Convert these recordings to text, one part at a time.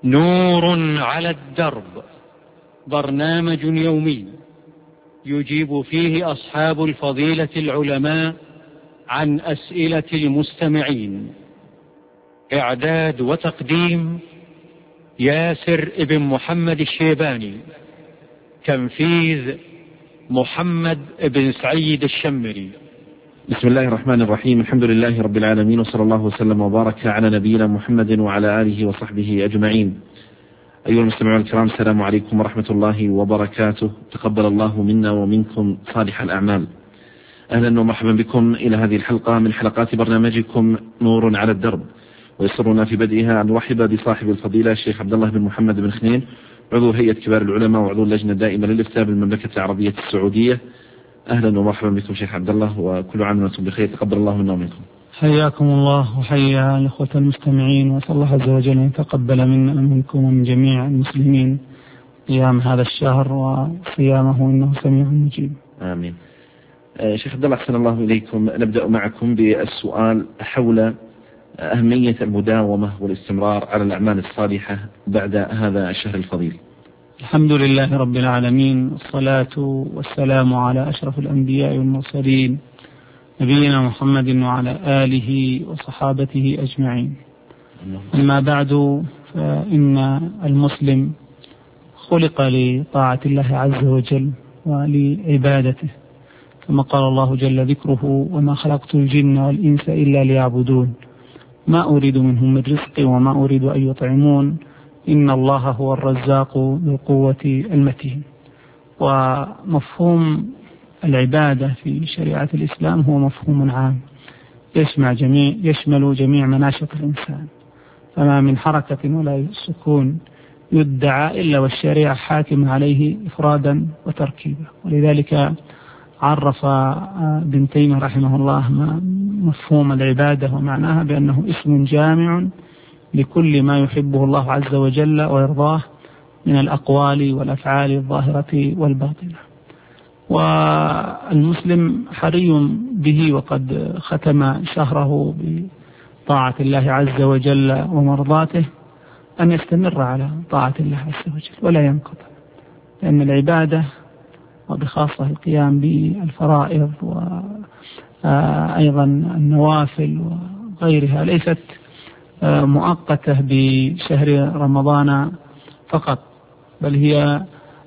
نور على الدرب، برنامج يومي يجيب فيه أصحاب الفضيلة العلماء عن أسئلة المستمعين. إعداد وتقديم ياسر ابن محمد الشيباني. تنفيذ محمد بن سعيد الشمري. بسم الله الرحمن الرحيم. الحمد لله رب العالمين، وصلى الله وسلم وبارك على نبينا محمد وعلى آله وصحبه أجمعين. أيها المستمعون الكرام، السلام عليكم ورحمة الله وبركاته. تقبل الله منا ومنكم صالح الأعمال. أهلا ومرحبا بكم إلى هذه الحلقة من حلقات برنامجكم نور على الدرب، ويسرنا في بدءها أن نرحب بصاحب الفضيلة الشيخ عبد الله بن محمد بن خنين، عضو هيئة كبار العلماء وعضو اللجنة الدائمة للإفتاء بالمملكة العربية السعودية. أهلا ومرحبا بكم شيخ عبد الله، وكل عام وأنتم بخير. تقبل الله منا ومنكم. حياكم الله وحيا الإخوة المستمعين، وصلى الله عز وجل أن يتقبل منا ومنكم ومن جميع المسلمين قيام هذا الشهر وصيامه، إنه سميع مجيب. آمين. شيخ عبد الله، أحسن الله إليكم. نبدأ معكم بالسؤال حول أهمية المداومة والاستمرار على الأعمال الصالحة بعد هذا الشهر الفضيل. الحمد لله رب العالمين، والصلاة والسلام على أشرف الأنبياء والمرسلين نبينا محمد وعلى آله وصحابته أجمعين. أما بعد، فإن المسلم خلق لطاعة الله عز وجل ولعبادته، كما قال الله جل ذكره: وما خلقت الجن والإنس إلا ليعبدون ما أريد منهم من رزق وما أريد أن يطعمون إن الله هو الرزاق ذو القوة المتين. ومفهوم العبادة في شريعة الإسلام هو مفهوم عام يشمل جميع مناشط الإنسان، فما من حركة ولا سكون يدعى إلا والشريعة حاكم عليه إفرادا وتركيبا. ولذلك عرف ابن تيمية رحمه الله مفهوم العبادة ومعناها بأنه اسم جامع لكل ما يحبه الله عز وجل ويرضاه من الأقوال والأفعال الظاهرة والباطنة. والمسلم حري به، وقد ختم شهره بطاعة الله عز وجل ومرضاته، أن يستمر على طاعة الله عز وجل ولا ينقطع، لأن العبادة وبخاصة القيام بالفرائض وأيضا النوافل وغيرها ليست مؤقتة بشهر رمضان فقط، بل هي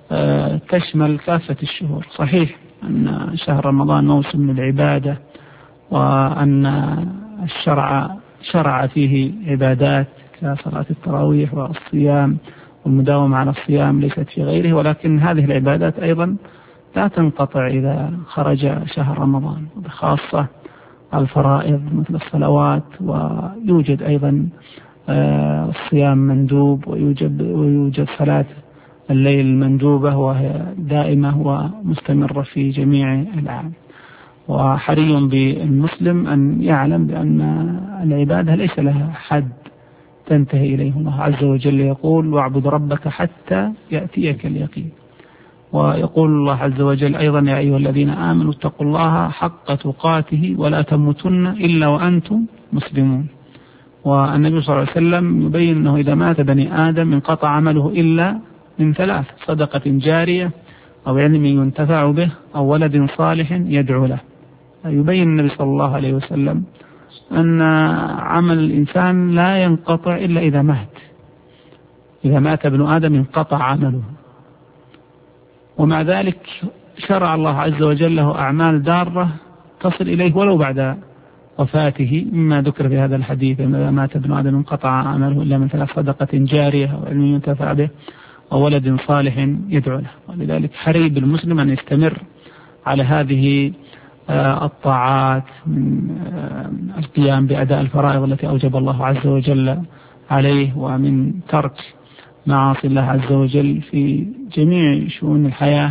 تشمل كافة الشهور. صحيح أن شهر رمضان موسم للعبادة، وأن الشرع شرع فيه عبادات كصلاة التراويح والصيام والمداومة على الصيام ليست في غيره، ولكن هذه العبادات أيضا لا تنقطع إذا خرج شهر رمضان، بخاصة الفرائض مثل الصلوات، ويوجد أيضا الصيام مندوب، ويوجد صلاة الليل المندوبة وهي دائمة ومستمرة في جميع العام. وحري بالمسلم أن يعلم بأن العبادة ليس لها حد تنتهي إليه. الله عز وجل يقول: واعبد ربك حتى يأتيك اليقين. ويقول الله عز وجل أيضا: يا أيها الذين آمنوا اتقوا الله حق تقاته ولا تموتن إلا وأنتم مسلمون. والنبي صلى الله عليه وسلم يبين أنه إذا مات بني آدم انقطع عمله إلا من ثلاث: صدقة جارية، أو علم ينتفع به، أو ولد صالح يدعو له. يبين النبي صلى الله عليه وسلم أن عمل الإنسان لا ينقطع إلا إذا مات. إذا مات ابن آدم انقطع عمله. ومع ذلك شرع الله عز وجل له أعمال دارة تصل إليه ولو بعد وفاته، مما ذكر في هذا الحديث: إذا مات ابن آدم انقطع عمله إلا من ثلاث: صدقة جارية، أو علم ينتفع به، أو ولد صالح يدعو له. ولذلك حري بالمسلم أن يستمر على هذه الطاعات، من القيام بأداء الفرائض التي أوجب الله عز وجل عليه، ومن ترك معاصي الله عز وجل في جميع شؤون الحياة،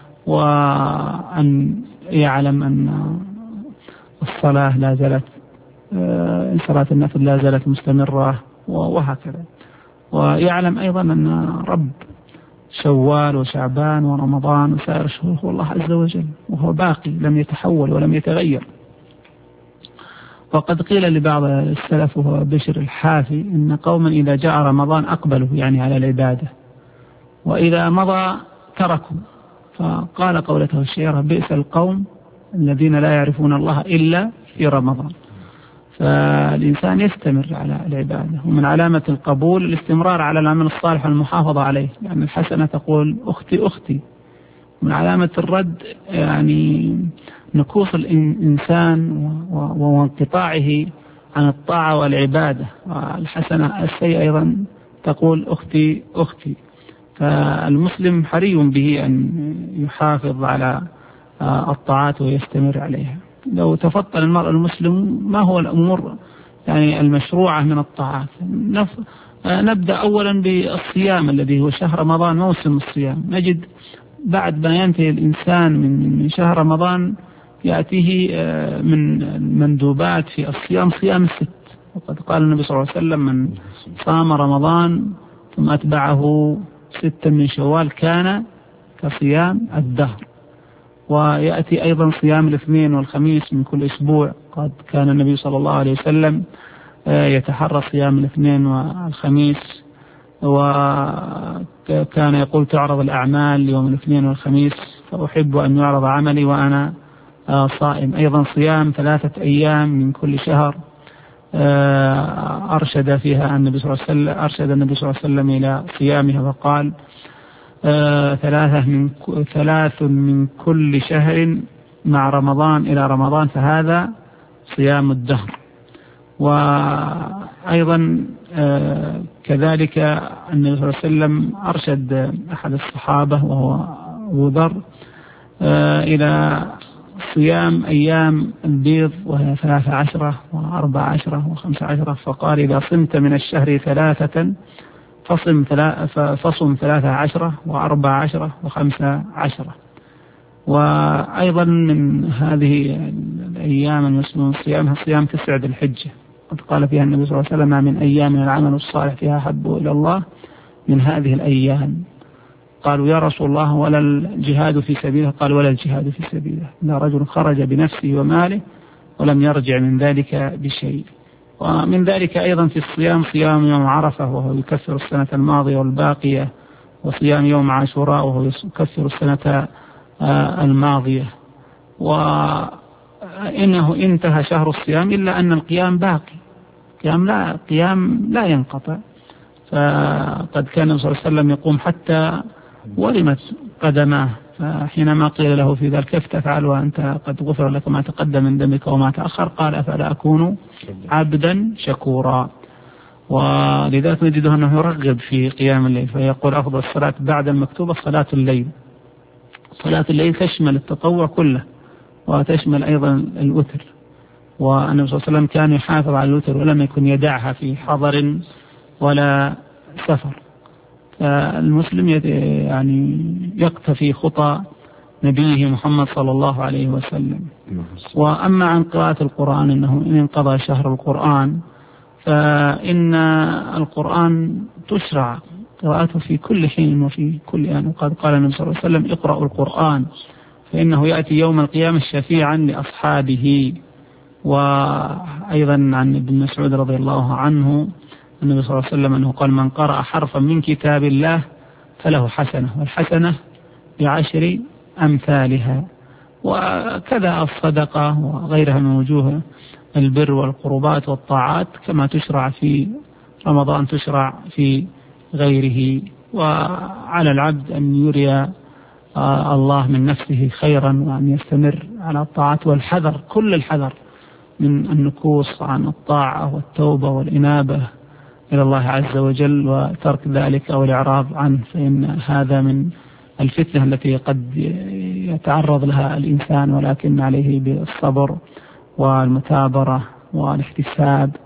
وأن يعلم أن الصلاة لا زالت صلاة النفل لا زالت مستمرة، وهكذا. ويعلم أيضا أن رب شوال وشعبان ورمضان وسائر الشهور هو الله عز وجل، وهو باقي لم يتحول ولم يتغير. وقد قيل لبعض السلف وهو بشر الحافي إن قوما إذا جاء رمضان أقبلوا يعني على العبادة، وإذا مضى تركوا. فقال قولته الشهيرة: بئس القوم الذين لا يعرفون الله إلا في رمضان. فالإنسان يستمر على العبادة، ومن علامة القبول الاستمرار على العمل الصالح والمحافظة عليه، يعني الحسنة تقول أختي أختي. من علامة الرد يعني نكوص الإنسان وانقطاعه عن الطاعة والعبادة، والحسنة السيئة أيضا تقول أختي أختي. فالمسلم حري به أن يحافظ على الطاعات ويستمر عليها. لو تفضل المرء المسلم ما هو الأمور يعني المشروعة من الطاعات، نبدأ أولا بالصيام الذي هو شهر رمضان موسم الصيام. نجد بعد ما ينتهي الإنسان من شهر رمضان يأتيه من المندوبات في الصيام صيام الست. وقد قال النبي صلى الله عليه وسلم: من صام رمضان ثم أتبعه 6 من شوال كان كصيام الدهر. ويأتي أيضا صيام الاثنين والخميس من كل أسبوع. قد كان النبي صلى الله عليه وسلم يتحرى صيام الاثنين والخميس، وكان يقول: تعرض الأعمال يوم الاثنين والخميس، فأحب أن يعرض عملي وأنا صائم. أيضا صيام 3 أيام من كل شهر أرشد فيها النبي صلى الله عليه وسلم إلى صيامها، فقال: 3 من كل شهر مع رمضان إلى رمضان، فهذا صيام الدهر. وأيضا كذلك النبي صلى الله عليه وسلم أرشد أحد الصحابة وهو أبو ذر إلى صيام أيام البيض، وهي 13 و14 و15، فقال: إذا صمت من الشهر 3 فصم 13 و14 و15. وأيضا من هذه الأيام المسلمون صيامها صيام 9 ذي الحجة. قد قال فيها النبي صلى الله عليه وسلم: ما من أيام العمل الصالح فيها أحب إلى الله من هذه الأيام. قالوا: يا رسول الله ولا الجهاد في سبيله؟ قال: ولا الجهاد في سبيله إلا رجل خرج بنفسه وماله ولم يرجع من ذلك بشيء. ومن ذلك أيضا في الصيام صيام يوم عرفة وهو يكفر السنة الماضية والباقية، وصيام يوم عاشوراء وهو يكفر السنة الماضية. وإنه انتهى شهر الصيام إلا أن القيام باقي، قيام لا ينقطع. فقد كان النبي صلى الله عليه وسلم يقوم حتى ورمت قدماه، فحينما قيل له في ذلك: كيف تفعل وأنت قد غفر لك ما تقدم من ذنبك وما تأخر؟ قال: أفلا أكون عبدا شكورا. ولذلك نجده أنه يرغب في قيام الليل، فيقول: أفضل الصلاة بعد المكتوبة صلاة الليل. صلاة الليل تشمل التطوع كله وتشمل أيضا الوتر، والنبي صلى الله عليه وسلم كان يحافظ على الوتر ولم يكن يدعها في حضر ولا سفر. فالمسلم يعني يقتفي خطى نبيه محمد صلى الله عليه وسلم. وأما عن قراءة القرآن، إنه إن انقضى شهر القرآن فإن القرآن تشرع قراءته في كل حين وفي كل آن. وقد قال النبي صلى الله عليه وسلم: اقرأوا القرآن فإنه يأتي يوم القيامة شفيعا لأصحابه. وأيضا عن ابن مسعود رضي الله عنه النبي صلى الله عليه وسلم أنه قال: من قرأ حرفا من كتاب الله فله حسنة، والحسنة ب10 أمثالها. وكذا الصدقة وغيرها من وجوه البر والقربات والطاعات كما تشرع في رمضان تشرع في غيره. وعلى العبد أن يري الله من نفسه خيرا، وأن يستمر على الطاعات والحذر، كل الحذر من النكوص عن الطاعة والتوبة والإنابة إلى الله عز وجل، وترك ذلك أو الإعراض عنه، فإن هذا من الفتنة التي قد يتعرض لها الإنسان، ولكن عليه بالصبر والمثابرة والاحتساب،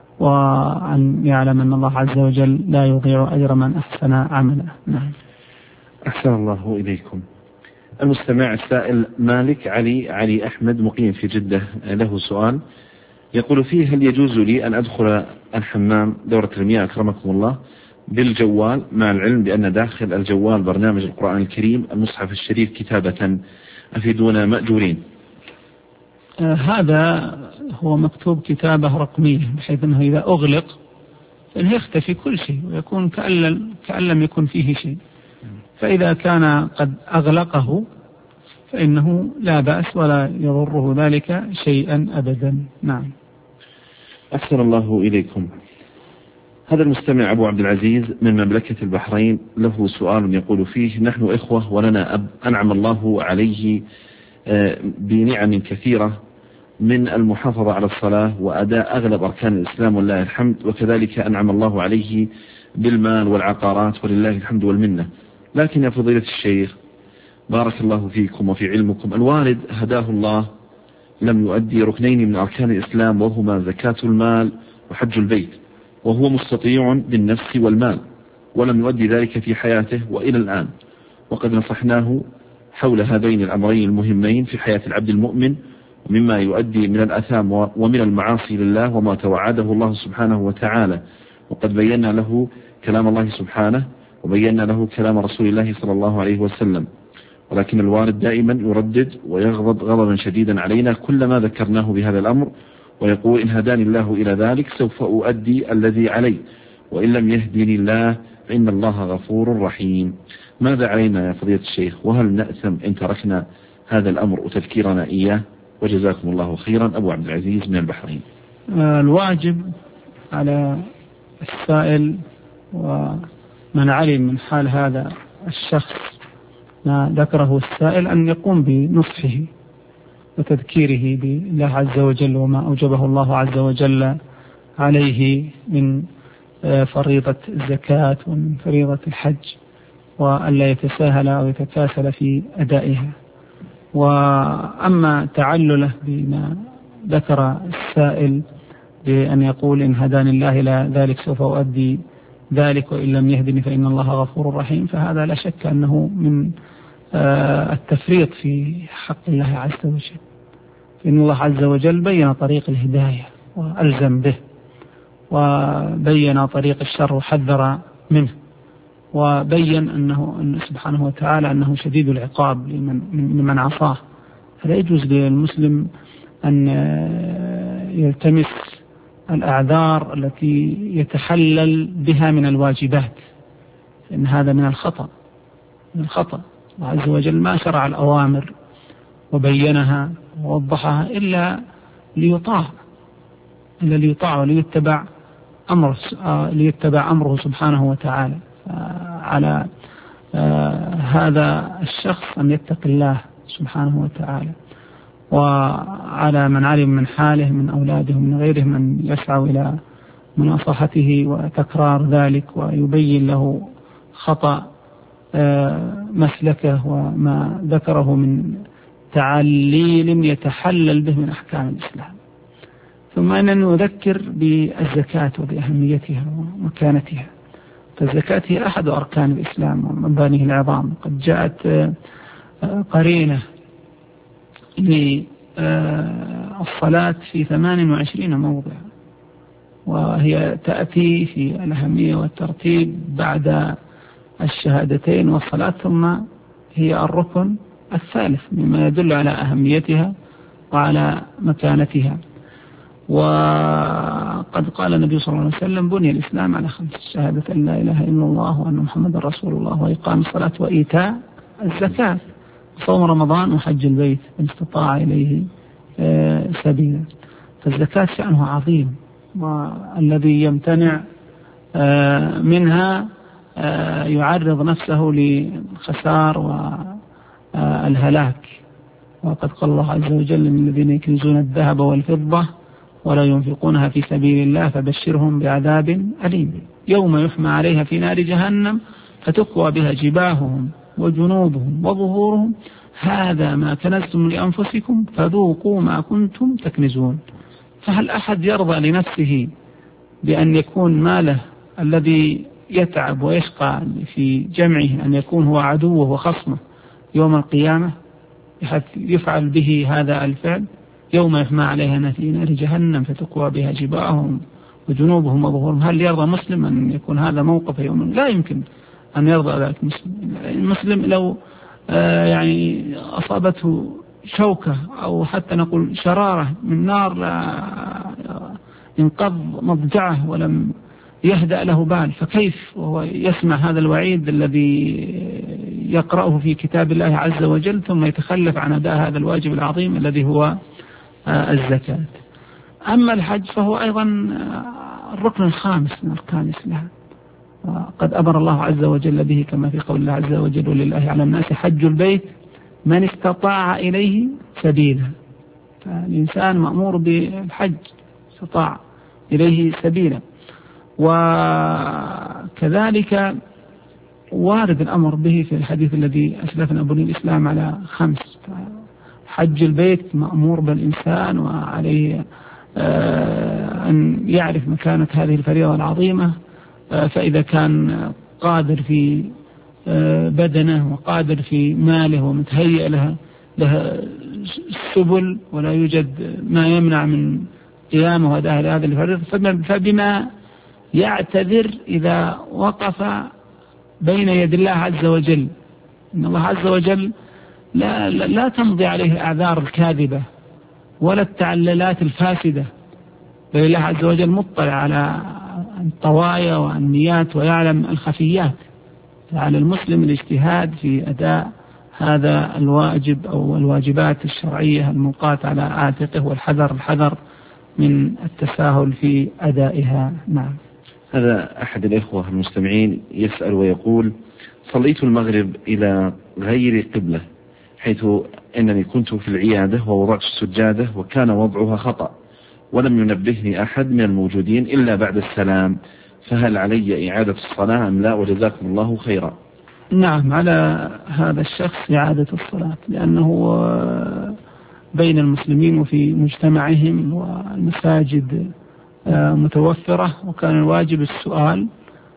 وأن يعلم أن الله عز وجل لا يضيع أجر من أحسن عمله. نعم. أحسن الله إليكم. المستمع السائل مالك علي أحمد مقيم في جدة له سؤال يقول فيه: هل يجوز لي أن أدخل الحمام دورة المياه أكرمكم الله بالجوال، مع العلم بأن داخل الجوال برنامج القرآن الكريم المصحف الشريف كتابة، أفيدونا مأجورين؟ هذا هو مكتوب كتابة رقمية بحيث أنه إذا أغلق فإنه يختفي كل شيء ويكون كأن لم يكن فيه شيء. فإذا كان قد أغلقه فإنه لا بأس ولا يضره ذلك شيئا أبدا. نعم. أحسن الله إليكم. هذا المستمع أبو عبد العزيز من مملكة البحرين له سؤال يقول فيه: نحن إخوة ولنا أب أنعم الله عليه بنعم كثيرة من المحافظة على الصلاة وأداء أغلب أركان الإسلام ولله الحمد، وكذلك أنعم الله عليه بالمال والعقارات ولله الحمد والمنة، لكن يا فضيلة الشيخ بارك الله فيكم وفي علمكم، الوالد هداه الله لم يؤدي ركنين من أركان الإسلام وهما زكاة المال وحج البيت، وهو مستطيع بالنفس والمال ولم يؤدي ذلك في حياته وإلى الآن، وقد نصحناه حول هذين الأمرين المهمين في حياة العبد المؤمن ومما يؤدي من الأثام ومن المعاصي لله وما توعده الله سبحانه وتعالى، وقد بينا له كلام الله سبحانه وبينا له كلام رسول الله صلى الله عليه وسلم، ولكن الوالد دائما يردد ويغضب غضبا شديدا علينا كلما ذكرناه بهذا الأمر، ويقول: إن هداني الله إلى ذلك سوف أؤدي الذي علي، وإن لم يهدني الله فإن الله غفور رحيم. ماذا علينا يا فضيلة الشيخ، وهل نأثم إن تركنا هذا الأمر وتذكيرنا إياه؟ وجزاكم الله خيرا. أبو عبد العزيز من البحرين. الواجب على السائل ومن علم من حال هذا الشخص ما ذكره السائل أن يقوم بنصحه وتذكيره بالله عز وجل وما أوجبه الله عز وجل عليه من فريضة الزكاة ومن فريضة الحج، وألا يتساهل أو يتكاسل في أدائها. وأما تعلله بما ذكر السائل بأن يقول: إن هداني الله إلى ذلك سوف أؤدي ذلك وإن لم يهدني فإن الله غفور رحيم، فهذا لا شك أنه من التفريط في حق الله عز وجل، فإن الله عز وجل بين طريق الهداية وألزم به، وبين طريق الشر وحذر منه، وبين أنه سبحانه وتعالى أنه شديد العقاب لمن عصاه. فلا يجوز للمسلم أن يلتمس الأعذار التي يتحلل بها من الواجبات، إن هذا من الخطأ. الله عز وجل ما شرع الأوامر وبينها ووضحها إلا ليطاع وليتبع أمره سبحانه وتعالى. على هذا الشخص أن يتقي الله سبحانه وتعالى، وعلى من علم من حاله من أولاده ومن غيرهم أن يسعوا إلى مناصحته وتكرار ذلك ويبين له خطأ مسلكه وما ذكره من تعليل يتحلل به من أحكام الإسلام. ثم أننا نذكر بالزكاة وبأهميتها ومكانتها. فالزكاة هي أحد أركان الإسلام ومبانيه العظام. قد جاءت قرينة للصلاة في 28 موضع، وهي تأتي في الأهمية والترتيب بعد الشهادتين والصلاة، ثم هي الركن الثالث مما يدل على أهميتها وعلى مكانتها. وقد قال النبي صلى الله عليه وسلم: بني الإسلام على 5: شهادة أن لا إله إلا الله وأن محمد رسول الله وإقام الصلاة وإيتاء الزكاة وصوم رمضان وحج البيت إن استطاع إليه سبيلا. فالزكاة شأنها عظيم، والذي يمتنع منها يعرض نفسه للخسار والهلاك. وقد قال الله عز وجل: من الذين يكنزون الذهب والفضة ولا ينفقونها في سبيل الله فبشرهم بعذاب أليم يوم يحمى عليها في نار جهنم فتكوى بها جباههم وجنوبهم وظهورهم هذا ما كنزتم لأنفسكم فذوقوا ما كنتم تكنزون. فهل أحد يرضى لنفسه بأن يكون ماله الذي يتعب ويشقى في جمعه أن يكون هو عدوه وخصمه يوم القيامة بحيث يفعل به هذا الفعل؟ يوم يحمى عليها في نار جهنم فتكوى بها جباههم وجنوبهم وظهورهم. هل يرضى مسلم أن يكون هذا موقف يوم؟ لا يمكن أن يرضى ذلك مسلم. المسلم لو يعني أصابته شوكة أو حتى نقول شرارة من نار انقض مضجعه ولم يهدأ له بال، فكيف وهو يسمع هذا الوعيد الذي يقرأه في كتاب الله عز وجل ثم يتخلف عن أداء هذا الواجب العظيم الذي هو الزكاة. أما الحج فهو أيضا الركن الخامس من أركان الإسلام، وقد أمر الله عز وجل به كما في قول الله عز وجل: ولله على الناس حج البيت من استطاع إليه سبيلا. فالإنسان مأمور بالحج استطاع إليه سبيلا. وكذلك وارد الأمر به في الحديث الذي أسلفنا بني الإسلام على 5. حج البيت مأمور بالإنسان وعليه أن يعرف مكانة هذه الفريضة العظيمة، فإذا كان قادر في بدنه وقادر في ماله ومتهيئ لها السبل ولا يوجد ما يمنع من قيامه وأداء هذه الفريضة، فبما يعتذر إذا وقف بين يد الله عز وجل. إن الله عز وجل لا تمضي عليه الأعذار الكاذبة ولا التعللات الفاسدة، بل الله عز وجل مطلع على الطوايا والنيات ويعلم الخفيات. على المسلم الاجتهاد في أداء هذا الواجب أو الواجبات الشرعية الملقاة على عاتقه، والحذر من التساهل في أدائها. نعم. هذا أحد الإخوة المستمعين يسأل ويقول: صليت المغرب إلى غير قبلة، حيث أنني كنت في العيادة ووضعت السجادة وكان وضعها خطأ، ولم ينبهني أحد من الموجودين إلا بعد السلام، فهل علي إعادة الصلاة أم لا؟ وجزاكم الله خيرا. نعم، على هذا الشخص إعادة الصلاة، لأنه بين المسلمين وفي مجتمعهم والمساجد متوفرة، وكان الواجب السؤال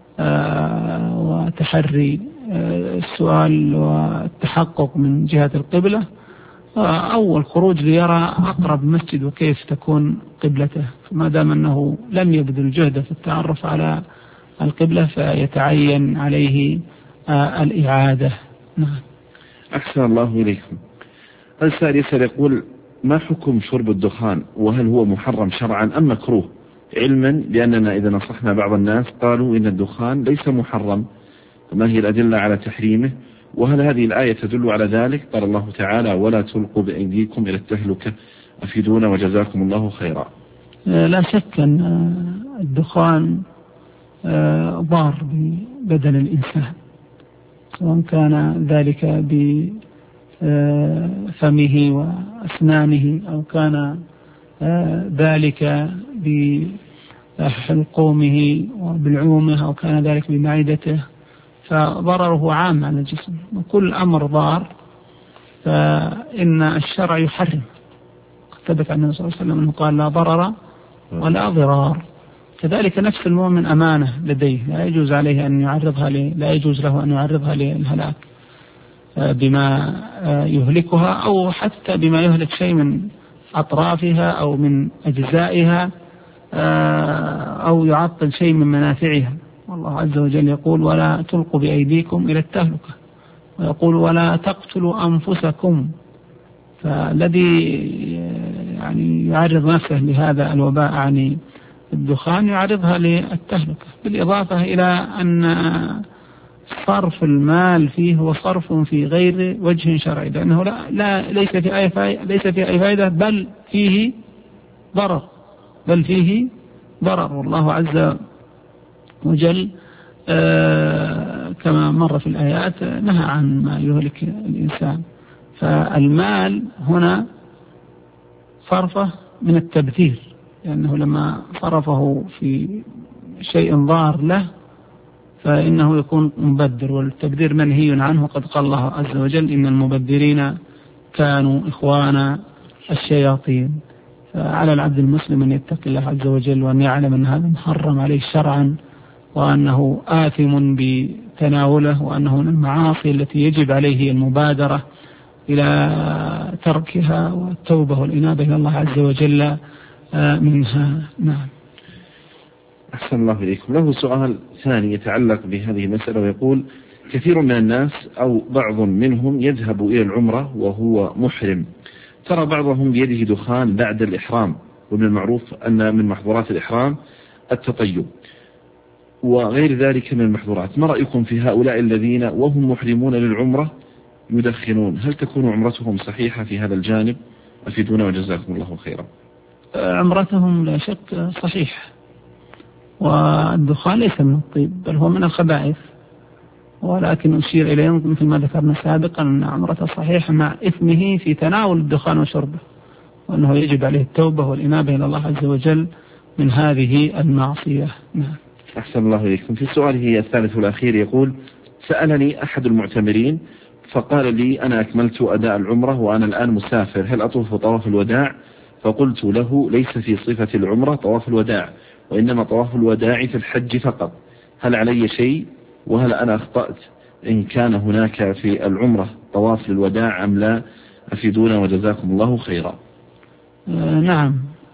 وتحري السؤال والتحقق من جهة القبلة أول خروج ليرى أقرب مسجد وكيف تكون قبلته. فما دام أنه لم يبذل جهده في التعرف على القبلة فيتعين عليه الإعادة. نعم. أحسن الله إليكم. السائل يسأل يقول: ما حكم شرب الدخان، وهل هو محرم شرعا أم مكروه؟ علما بأننا إذا نصحنا بعض الناس قالوا إن الدخان ليس محرم، وما هي الأدلة على تحريمه؟ وهل هذه الآية تدل على ذلك؟ قال الله تعالى: ولا تلقوا بأيديكم إلى التهلكة، أفيدونا وجزاكم الله خيرا. لا شك أن الدخان ضار ببدن الإنسان، سواء كان ذلك بفمه وأسنانه أو كان ذلك بحلقومه وبالعومه أو كان ذلك بمعدته، فضرره عام على الجسم، وكل أمر ضار فإن الشرع يحرم. ثبت عن النبي صلى الله عليه وسلم أنه قال: لا ضرر ولا ضرار. كذلك نفس المؤمن أمانة لديه، لا يجوز عليه أن يعرضها لا يجوز له أن يعرضها للهلاك بما يهلكها أو حتى بما يهلك شيء من أطرافها أو من أجزائها أو يعطل شيء من منافعها. والله عز وجل يقول: ولا تلقوا بأيديكم إلى التهلكة، ويقول: ولا تقتلوا أنفسكم. فالذي يعني يعرض نفسه لهذا الوباء عن الدخان يعرضها للتهلكة، بالإضافة إلى أن صرف المال فيه هو صرف في غير وجه شرعي، لأنه ليس في أي فائدة بل فيه ضرر. والله عز وجل كما مر في الآيات نهى عن ما يهلك الإنسان. فالمال هنا صرفه من التبذير، لأنه لما صرفه في شيء ضار له فإنه يكون مبذر، والتبذير منهي عنه. قد قال الله عز وجل: إن المبذرين كانوا إخوان الشياطين. فعلى العبد المسلم أن يتقي الله عز وجل وأن يعلم أن هذا محرم عليه شرعا، وأنه آثم بتناوله، وأنه من المعاصي التي يجب عليه المبادرة إلى تركها والتوبة والإنابة إلى الله عز وجل منها. نعم. أحسن الله إليكم. له سؤال ثاني يتعلق بهذه المسألة ويقول: كثير من الناس أو بعض منهم يذهب إلى العمرة وهو محرم، ترى بعضهم بيده دخان بعد الإحرام، ومن المعروف أن من محظورات الإحرام التطيب وغير ذلك من المحظورات. ما رأيكم في هؤلاء الذين وهم محرمون للعمرة يدخنون؟ هل تكون عمرتهم صحيحة في هذا الجانب؟ أفيدونا وجزاكم الله خيرا. عمرتهم لا شك صحيح، والدخان ليس من الطيب بل هو من الخبائث، ولكن أشير إليه مثل ما ذكرنا سابقا أن عمرته صحيحة مع إثمه في تناول الدخان وشربه، وأنه يجب عليه التوبة والإنابة إلى الله عز وجل من هذه المعصية. نعم. أحسن الله إليكم. في سؤاله الثالث والأخير يقول: سألني أحد المعتمرين فقال لي: أنا أكملت أداء العمرة وأنا الآن مسافر، هل أطوف طواف الوداع؟ فقلت له: ليس في صفة العمرة طواف الوداع، وإنما طواف الوداع في الحج فقط، هل علي شيء؟ وهل أنا أخطأت إن كان هناك في العمرة طواف للوداع أم لا؟ أفيدونا وجزاكم الله خيرا. نعم،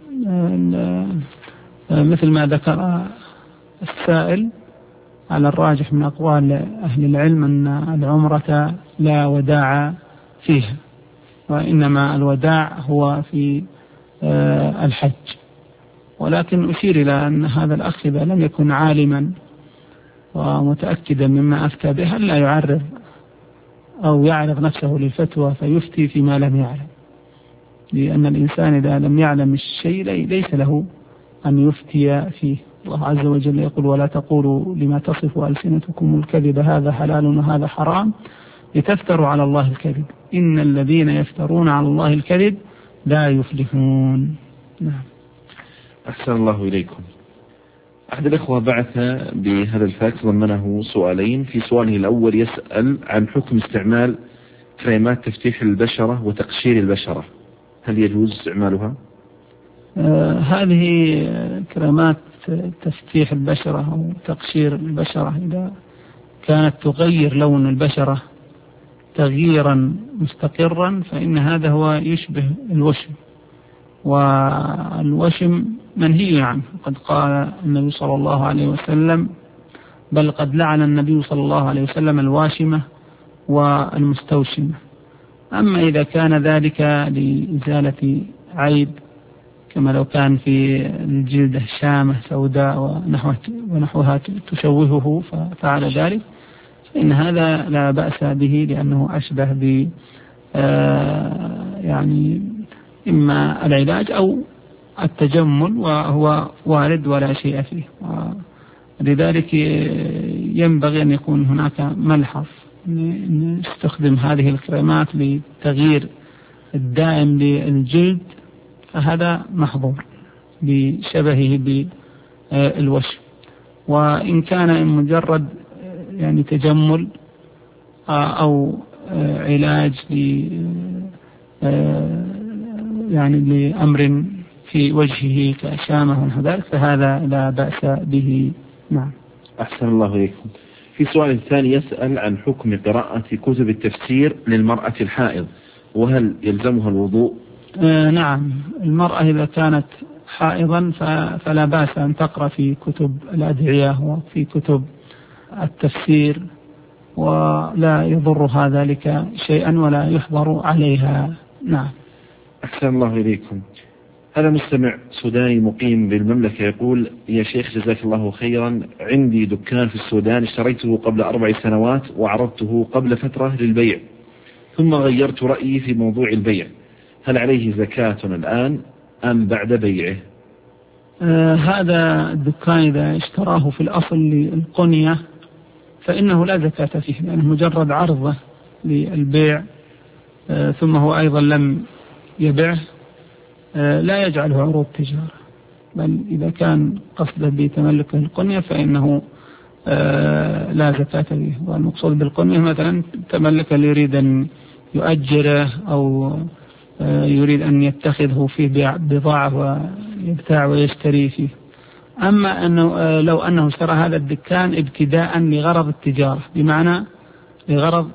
مثل ما ذكر السائل، على الراجح من أقوال أهل العلم أن العمرة لا وداع فيها، وإنما الوداع هو في الحج. ولكن أشير إلى أن هذا الأخ إذا لم يكن عالما ومتأكدا مما أفتى به لا يعرض أو يعرض نفسه للفتوى فيفتي فيما لم يعلم، لأن الإنسان إذا لم يعلم الشيء ليس له أن يفتي فيه. الله عز وجل يقول: ولا تقولوا لما تصف ألسنتكم الكذب هذا حلال وهذا حرام لتفتروا على الله الكذب إن الذين يفترون على الله الكذب لا يفلحون. نعم. أحسن الله إليكم. أحد الأخوة بعث بهذا الفاكس ضمنه سؤالين. في سؤاله الأول يسأل عن حكم استعمال كريمات تفتيح البشرة وتقشير البشرة، هل يجوز استعمالها؟ هذه كريمات تفتيح البشرة أو تقشير البشرة إذا كانت تغير لون البشرة تغييرا مستقرا فإن هذا هو يشبه الوشم، والوشم منهي عنه. قد قال النبي صلى الله عليه وسلم: بل قد لعن النبي صلى الله عليه وسلم الواشمة والمستوشمة. أما إذا كان ذلك لإزالة عيب كما لو كان في الجلد شامة سوداء ونحوها تشوهه ففعل ذلك، فإن هذا لا بأس به، لأنه أشبه ب يعني إما العلاج أو التجمل، وهو وارد ولا شيء فيه. لذلك ينبغي أن يكون هناك ملحظ نستخدم هذه الكريمات لتغيير الدائم للجلد، فهذا محظور بشبهه بالوشم. وإن كان مجرد يعني تجمل أو علاج يعني لأمر في وجهه كشامة ونحو ذلك فهذا لا بأس به. نعم. أحسن الله إليكم. في سؤال الثاني يسأل عن حكم قراءة كتب التفسير للمرأة الحائض، وهل يلزمها الوضوء؟ نعم، المرأة إذا كانت حائضا فلا بأس أن تقرأ في كتب الأدعية وفي كتب التفسير، ولا يضرها ذلك شيئا ولا يحظر عليها. نعم. أحسن الله إليكم. هذا مستمع سوداني مقيم بالمملكة يقول: يا شيخ جزاك الله خيرا، عندي دكان في السودان اشتريته قبل 4 سنوات وعرضته قبل فترة للبيع، ثم غيرت رأيي في موضوع البيع، هل عليه زكاة الآن أم بعد بيعه؟ هذا الدكان إذا اشتراه في الأصل للقنية فإنه لا زكاة فيه، لأنه مجرد عرضه للبيع ثم هو أيضا لم يبيعه، لا يجعله عروض تجارة، بل إذا كان قصده بتملك القنية فإنه لا زكاة فيه. والمقصود بالقنية مثلا تملك اللي يريد أن يؤجره أو يريد أن يتخذه فيه بضاعة ويبتاع ويشتري فيه. أما أنه لو أنه اشترى هذا الدكان ابتداء لغرض التجارة، بمعنى لغرض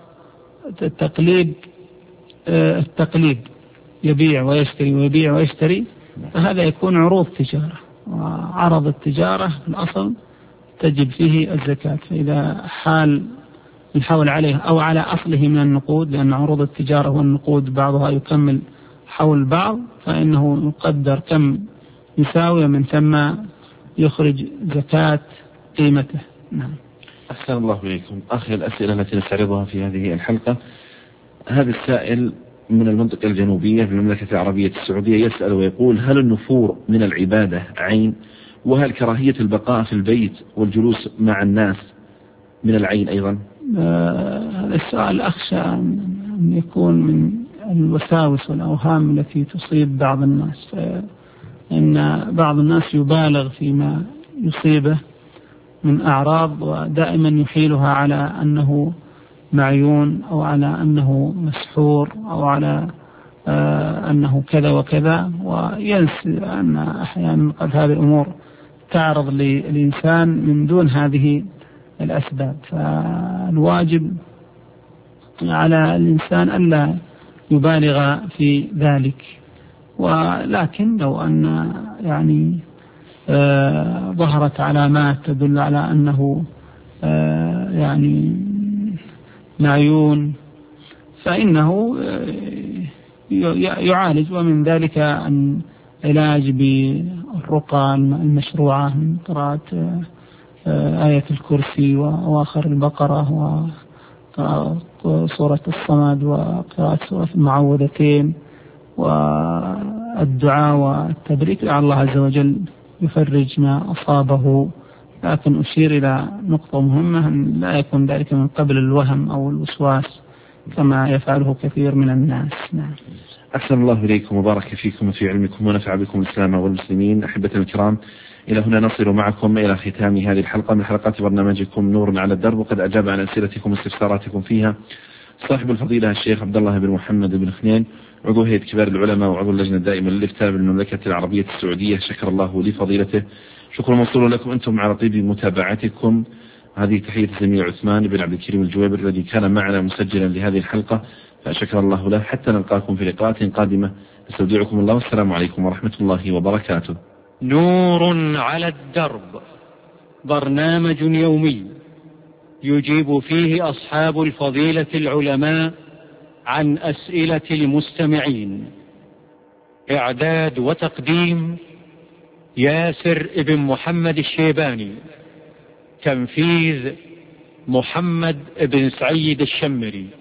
التقليد يبيع ويشتري ويبيع ويشتري، فهذا يكون عروض تجارة، وعرض التجارة في الأصل تجب فيه الزكاة. فإذا حال يحول عليه أو على أصله من النقود، لأن عروض التجارة والنقود بعضها يكمل حول بعض، فإنه يقدر كم يساوي من ثم يخرج زكاة قيمته. نعم. أحسن الله إليكم. آخر الأسئلة التي نستعرضها في هذه الحلقة، هذا السائل من المنطقة الجنوبية في المملكة العربية السعودية يسأل ويقول: هل النفور من العبادة عين؟ وهل كراهية البقاء في البيت والجلوس مع الناس من العين أيضا؟ هذا السؤال أخشى أن يكون من الوساوس والأوهام التي تصيب بعض الناس، إن بعض الناس يبالغ فيما يصيبه من أعراض ودائما يحيلها على أنه معيون أو على أنه مسحور أو على أنه كذا وكذا، وينسى أن أحيانا قد هذه الأمور تعرض للإنسان من دون هذه الأسباب. فالواجب على الإنسان ألا يبالغ في ذلك، ولكن لو أن يعني ظهرت علامات تدل على أنه يعني معيون فإنه يعالج، ومن ذلك العلاج بالرقى المشروعة من قراءة آية الكرسي وأواخر البقرة وقراءة سورة الصمد وقراءة سورة المعوذتين والدعاء والتبريك لعل الله عز وجل يفرج ما أصابه. لكن أشير إلى نقطة مهمة، أن لا يكون ذلك من قبل الوهم أو الوسواس كما يفعله كثير من الناس. نعم. أحسن الله إليكم وبارك فيكم وفي علمكم ونفع بكم الإسلام والمسلمين. أحبة الكرام، إلى هنا نصل معكم إلى ختام هذه الحلقة من حلقات برنامجكم نور على الدرب، وقد أجاب عن أسئلتكم واستفساراتكم فيها صاحب الفضيلة الشيخ عبد الله بن محمد بن خنين، عضو هيئة كبار العلماء وعضو اللجنة الدائمة للإفتاء بالمملكة العربية السعودية. شكر الله لفضيلته. شكرا موصول لكم أنتم على طيب متابعتكم. هذه تحية الزميل عثمان بن عبد الكريم الجويبر الذي كان معنا مسجلا لهذه الحلقة، فشكر الله له. حتى نلقاكم في لقاءات قادمة، استودعكم الله والسلام عليكم ورحمة الله وبركاته. نور على الدرب، برنامج يومي يجيب فيه أصحاب الفضيلة العلماء عن أسئلة المستمعين. إعداد وتقديم ياسر ابن محمد الشيباني. تنفيذ محمد بن سعيد الشمري.